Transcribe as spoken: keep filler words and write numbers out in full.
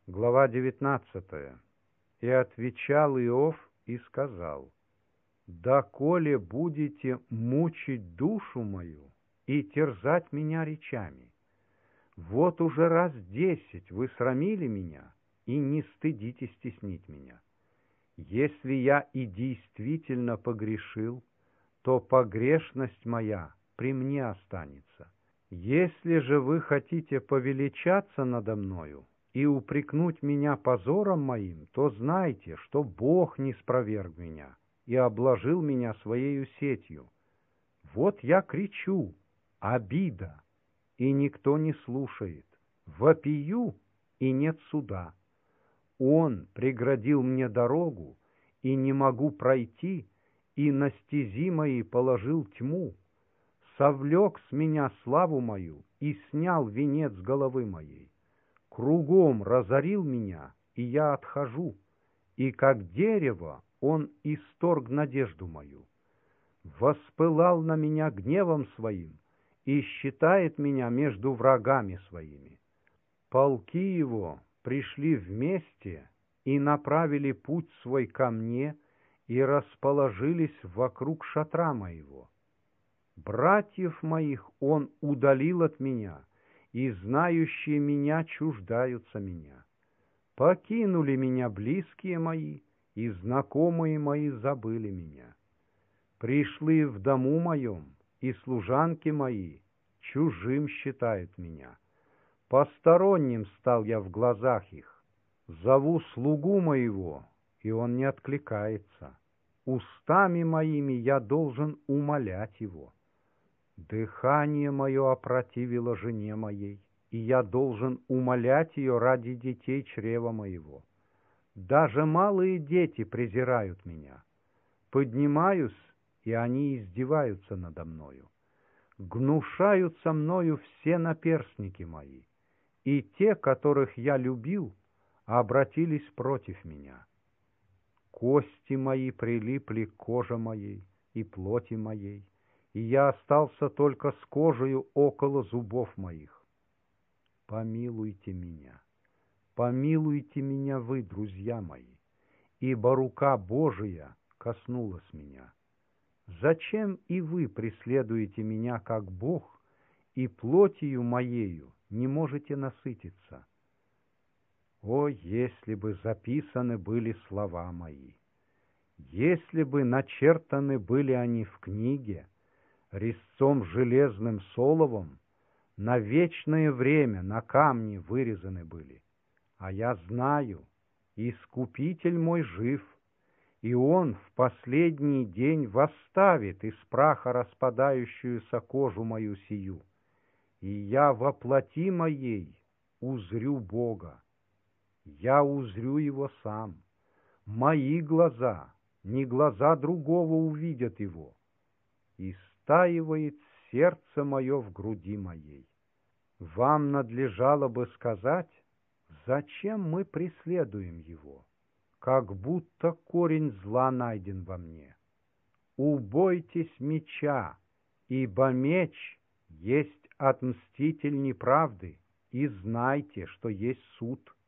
Глава девятнадцатая. «И отвечал Иов и сказал: доколе будете мучить душу мою и терзать меня речами? Вот уже раз десять вы срамили меня и не стыдитесь теснить меня. Если я и действительно погрешил, то погрешность моя при мне останется. Если же вы хотите повеличаться надо мною и упрекнуть меня позором моим, то знайте, что Бог не спроверг меня и обложил меня своею сетью. Вот я кричу: обида, и никто не слушает, вопию, и нет суда. Он преградил мне дорогу, и не могу пройти, и на стези мои положил тьму. Совлек с меня славу мою и снял венец с головы моей. Кругом разорил меня, и я отхожу, и как дерево он исторг надежду мою. Воспылал на меня гневом своим и считает меня между врагами своими. Полки его пришли вместе и направили путь свой ко мне и расположились вокруг шатра моего. Братьев моих он удалил от меня, и знающие меня чуждаются меня. Покинули меня близкие мои, и знакомые мои забыли меня. Пришли в дому моем, и служанки мои чужим считают меня. Посторонним стал я в глазах их. Зову слугу моего, и он не откликается. Устами моими я должен умолять его. Дыхание мое опротивило жене моей, и я должен умолять ее ради детей чрева моего. Даже малые дети презирают меня. Поднимаюсь, и они издеваются надо мною. Гнушаются мною все наперстники мои, и те, которых я любил, обратились против меня. Кости мои прилипли к коже моей и плоти моей, и я остался только с кожею около зубов моих. Помилуйте меня, помилуйте меня вы, друзья мои, ибо рука Божия коснулась меня. Зачем и вы преследуете меня, как Бог, и плотью моею не можете насытиться? О, если бы записаны были слова мои, если бы начертаны были они в книге, резцом железным соловом, на вечное время на камне вырезаны были. А я знаю, Искупитель мой жив, и Он в последний день восставит из праха распадающуюся кожу мою сию, и я во плоти моей узрю Бога. Я узрю Его сам. Мои глаза, не глаза другого, увидят Его. И стаивает сердце мое в груди моей. Вам надлежало бы сказать, зачем мы преследуем Его, как будто корень зла найден во мне. Убойтесь меча, ибо меч есть отмститель неправды, и знайте, что есть суд.